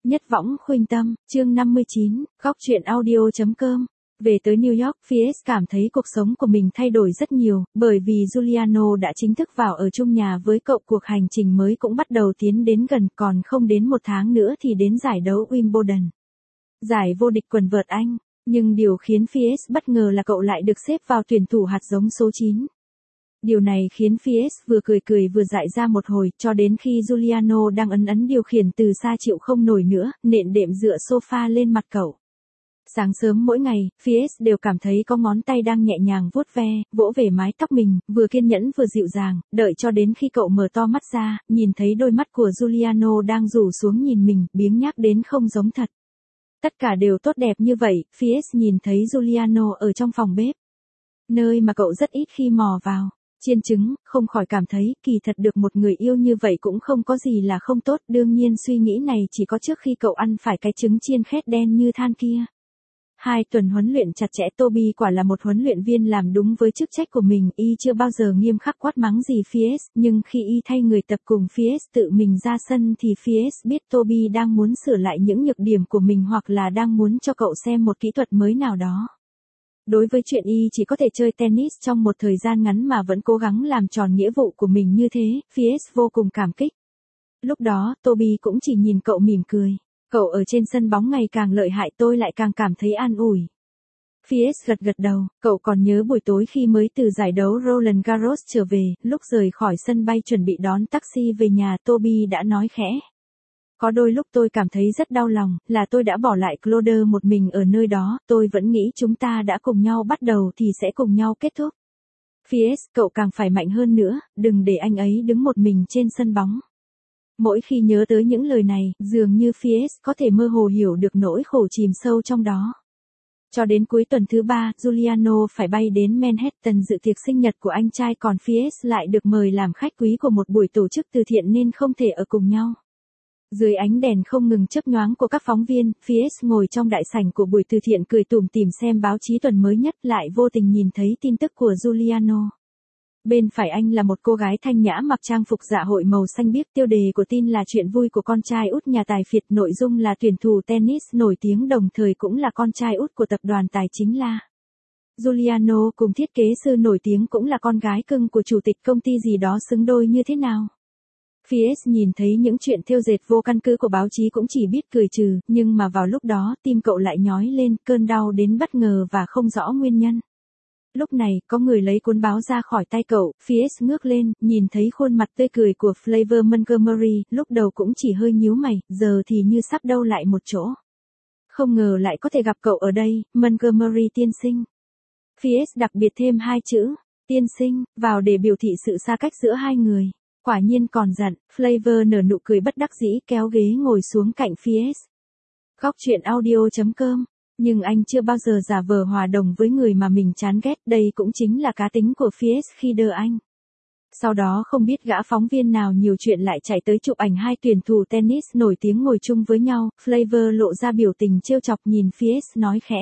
Nhất võng khuynh tâm, chương 59, góc truyện audio.com. Về tới New York, Fierce cảm thấy cuộc sống của mình thay đổi rất nhiều, bởi vì Giuliano đã chính thức vào ở chung nhà với cậu. Cuộc hành trình mới cũng bắt đầu tiến đến gần, còn không đến một tháng nữa thì đến giải đấu Wimbledon. Giải vô địch quần vợt Anh, nhưng điều khiến Fierce bất ngờ là cậu lại được xếp vào tuyển thủ hạt giống số 9. Điều này khiến Fierce vừa cười vừa dại ra một hồi, cho đến khi Giuliano đang ấn điều khiển từ xa chịu không nổi nữa, nện đệm dựa sofa lên mặt cậu. Sáng sớm mỗi ngày, Fierce đều cảm thấy có ngón tay đang nhẹ nhàng vuốt ve, vỗ về mái tóc mình, vừa kiên nhẫn vừa dịu dàng, đợi cho đến khi cậu mở to mắt ra, nhìn thấy đôi mắt của Giuliano đang rủ xuống nhìn mình, biếng nhác đến không giống thật. Tất cả đều tốt đẹp như vậy, Fierce nhìn thấy Giuliano ở trong phòng bếp, nơi mà cậu rất ít khi mò vào. Chiên trứng, không khỏi cảm thấy, kỳ thật được một người yêu như vậy cũng không có gì là không tốt, đương nhiên suy nghĩ này chỉ có trước khi cậu ăn phải cái trứng chiên khét đen như than kia. 2 tuần huấn luyện chặt chẽ, Toby quả là một huấn luyện viên làm đúng với chức trách của mình, y chưa bao giờ nghiêm khắc quát mắng gì Fierce, nhưng khi y thay người tập cùng Fierce tự mình ra sân thì Fierce biết Toby đang muốn sửa lại những nhược điểm của mình hoặc là đang muốn cho cậu xem một kỹ thuật mới nào đó. Đối với chuyện y chỉ có thể chơi tennis trong một thời gian ngắn mà vẫn cố gắng làm tròn nghĩa vụ của mình như thế, Fierce vô cùng cảm kích. Lúc đó, Toby cũng chỉ nhìn cậu mỉm cười. Cậu ở trên sân bóng ngày càng lợi hại, tôi lại càng cảm thấy an ủi. Fierce gật đầu, cậu còn nhớ buổi tối khi mới từ giải đấu Roland Garros trở về, lúc rời khỏi sân bay chuẩn bị đón taxi về nhà, Toby đã nói khẽ. Có đôi lúc tôi cảm thấy rất đau lòng, là tôi đã bỏ lại Claude một mình ở nơi đó, tôi vẫn nghĩ chúng ta đã cùng nhau bắt đầu thì sẽ cùng nhau kết thúc. Fierce, cậu càng phải mạnh hơn nữa, đừng để anh ấy đứng một mình trên sân bóng. Mỗi khi nhớ tới những lời này, dường như Fierce có thể mơ hồ hiểu được nỗi khổ chìm sâu trong đó. Cho đến cuối tuần thứ 3, Giuliano phải bay đến Manhattan dự tiệc sinh nhật của anh trai, còn Fierce lại được mời làm khách quý của một buổi tổ chức từ thiện nên không thể ở cùng nhau. Dưới ánh đèn không ngừng chớp nhoáng của các phóng viên, Fierce ngồi trong đại sảnh của buổi từ thiện cười tủm tỉm xem báo chí tuần mới nhất, lại vô tình nhìn thấy tin tức của Giuliano. Bên phải anh là một cô gái thanh nhã mặc trang phục dạ hội màu xanh biếc, tiêu đề của tin là chuyện vui của con trai út nhà tài phiệt, nội dung là tuyển thủ tennis nổi tiếng đồng thời cũng là con trai út của tập đoàn tài chính La. Giuliano cùng thiết kế sư nổi tiếng cũng là con gái cưng của chủ tịch công ty gì đó, xứng đôi như thế nào. Fierce nhìn thấy những chuyện thêu dệt vô căn cứ của báo chí cũng chỉ biết cười trừ, nhưng mà vào lúc đó tim cậu lại nhói lên, cơn đau đến bất ngờ và không rõ nguyên nhân. Lúc này, có người lấy cuốn báo ra khỏi tay cậu, Fierce ngước lên, nhìn thấy khuôn mặt tươi cười của Flavor Montgomery, lúc đầu cũng chỉ hơi nhíu mày, giờ thì như sắp đâu lại một chỗ. Không ngờ lại có thể gặp cậu ở đây, Montgomery tiên sinh. Fierce đặc biệt thêm 2 chữ, tiên sinh, vào để biểu thị sự xa cách giữa hai người. Quả nhiên còn giận, Flavor nở nụ cười bất đắc dĩ kéo ghế ngồi xuống cạnh Fierce. Góc truyện audio.com. Nhưng anh chưa bao giờ giả vờ hòa đồng với người mà mình chán ghét, đây cũng chính là cá tính của Fierce khi đơ anh. Sau đó không biết gã phóng viên nào nhiều chuyện lại chạy tới chụp ảnh 2 tuyển thủ tennis nổi tiếng ngồi chung với nhau, Flavor lộ ra biểu tình trêu chọc nhìn Fierce nói khẽ.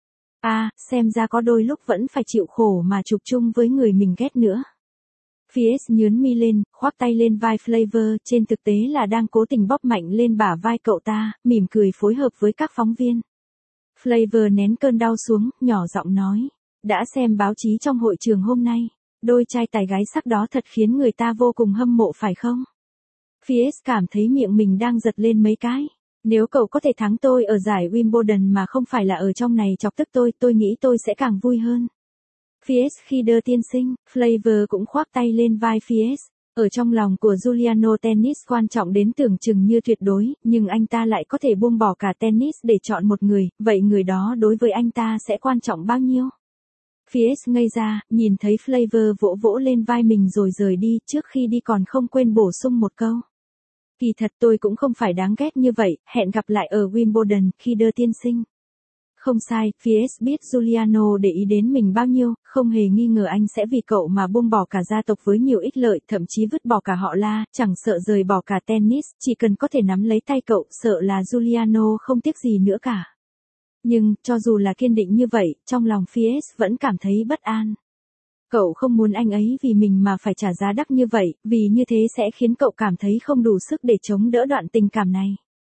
Xem ra có đôi lúc vẫn phải chịu khổ mà chụp chung với người mình ghét nữa. Fierce nhướn mi lên, khoác tay lên vai Flavor, trên thực tế là đang cố tình bóp mạnh lên bả vai cậu ta, mỉm cười phối hợp với các phóng viên. Flavor nén cơn đau xuống, nhỏ giọng nói. Đã xem báo chí trong hội trường hôm nay, đôi trai tài gái sắc đó thật khiến người ta vô cùng hâm mộ phải không? Fierce cảm thấy miệng mình đang giật lên mấy cái. Nếu cậu có thể thắng tôi ở giải Wimbledon mà không phải là ở trong này chọc tức tôi nghĩ tôi sẽ càng vui hơn. Fierce khi đơ tiên sinh, Flavor cũng khoác tay lên vai Fierce. Ở trong lòng của Giuliano tennis quan trọng đến tưởng chừng như tuyệt đối, nhưng anh ta lại có thể buông bỏ cả tennis để chọn một người, vậy người đó đối với anh ta sẽ quan trọng bao nhiêu? Fierce ngây ra, nhìn thấy Flavor vỗ vỗ lên vai mình rồi rời đi, trước khi đi còn không quên bổ sung một câu. Kỳ thật tôi cũng không phải đáng ghét như vậy, hẹn gặp lại ở Wimbledon, khi đơ tiên sinh. Không sai, Fierce biết Giuliano để ý đến mình bao nhiêu, không hề nghi ngờ anh sẽ vì cậu mà buông bỏ cả gia tộc với nhiều ích lợi, thậm chí vứt bỏ cả họ La, chẳng sợ rời bỏ cả tennis, chỉ cần có thể nắm lấy tay cậu, sợ là Giuliano không tiếc gì nữa cả. Nhưng, cho dù là kiên định như vậy, trong lòng Fierce vẫn cảm thấy bất an. Cậu không muốn anh ấy vì mình mà phải trả giá đắt như vậy, vì như thế sẽ khiến cậu cảm thấy không đủ sức để chống đỡ đoạn tình cảm này.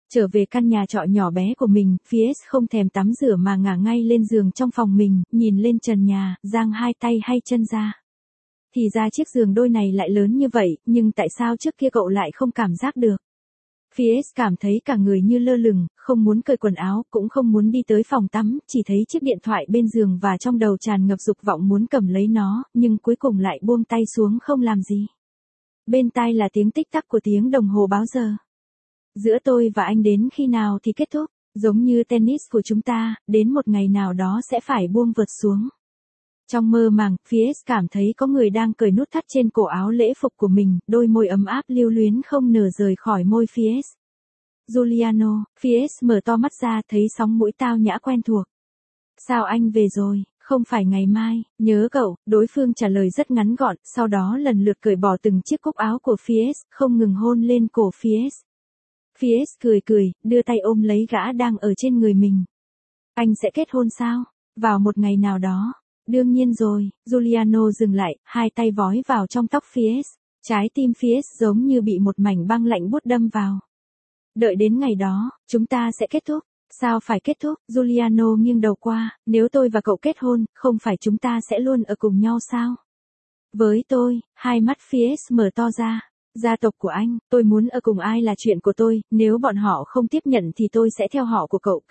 Trở về căn nhà trọ nhỏ bé của mình, Fies không thèm tắm rửa mà ngả ngay lên giường trong phòng mình, nhìn lên trần nhà, giang hai tay hay chân ra. Thì ra chiếc giường đôi này lại lớn như vậy, nhưng tại sao trước kia cậu lại không cảm giác được? Fies cảm thấy cả người như lơ lửng, không muốn cởi quần áo, cũng không muốn đi tới phòng tắm, chỉ thấy chiếc điện thoại bên giường và trong đầu tràn ngập dục vọng muốn cầm lấy nó, nhưng cuối cùng lại buông tay xuống không làm gì. Bên tai là tiếng tích tắc của tiếng đồng hồ báo giờ. Giữa tôi và anh đến khi nào thì kết thúc, giống như tennis của chúng ta, đến một ngày nào đó sẽ phải buông vợt xuống. Trong mơ màng, Fies cảm thấy có người đang cởi nút thắt trên cổ áo lễ phục của mình, đôi môi ấm áp lưu luyến không nở rời khỏi môi Fies. Giuliano, Fies mở to mắt ra thấy sóng mũi tao nhã quen thuộc. Sao anh về rồi, không phải ngày mai, nhớ cậu, đối phương trả lời rất ngắn gọn, sau đó lần lượt cởi bỏ từng chiếc cúc áo của Fies, không ngừng hôn lên cổ Fies. Fies cười cười, đưa tay ôm lấy gã đang ở trên người mình. Anh sẽ kết hôn sao? Vào một ngày nào đó. Đương nhiên rồi, Giuliano dừng lại, hai tay vói vào trong tóc Fies. Trái tim Fies giống như bị một mảnh băng lạnh buốt đâm vào. Đợi đến ngày đó, chúng ta sẽ kết thúc. Sao phải kết thúc? Giuliano nghiêng đầu qua, nếu tôi và cậu kết hôn, không phải chúng ta sẽ luôn ở cùng nhau sao? Với tôi, hai mắt Fies mở to ra. Gia tộc của anh, tôi muốn ở cùng ai là chuyện của tôi, nếu bọn họ không tiếp nhận thì tôi sẽ theo họ của cậu,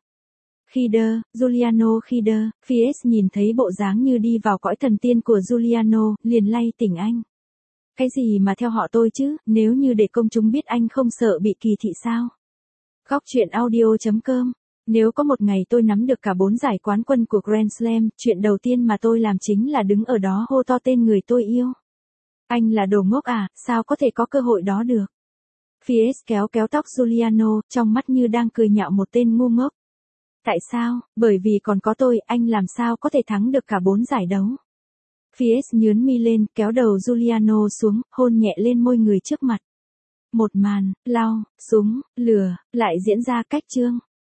Khider, Giuliano Khider. Fies nhìn thấy bộ dáng như đi vào cõi thần tiên của Giuliano, liền lay tỉnh anh. Cái gì mà theo họ tôi chứ, nếu như để công chúng biết anh không sợ bị kỳ thị sao? Góc truyện audio.com. Nếu có một ngày tôi nắm được cả 4 giải quán quân của Grand Slam, chuyện đầu tiên mà tôi làm chính là đứng ở đó hô to tên người tôi yêu. Anh là đồ ngốc à, sao có thể có cơ hội đó được? Fies kéo tóc Giuliano, trong mắt như đang cười nhạo một tên ngu ngốc. Tại sao? Bởi vì còn có tôi, anh làm sao có thể thắng được cả 4 giải đấu? Fies nhướn mi lên, kéo đầu Giuliano xuống, hôn nhẹ lên môi người trước mặt. Một màn, lao, súng, lửa, lại diễn ra cách chương.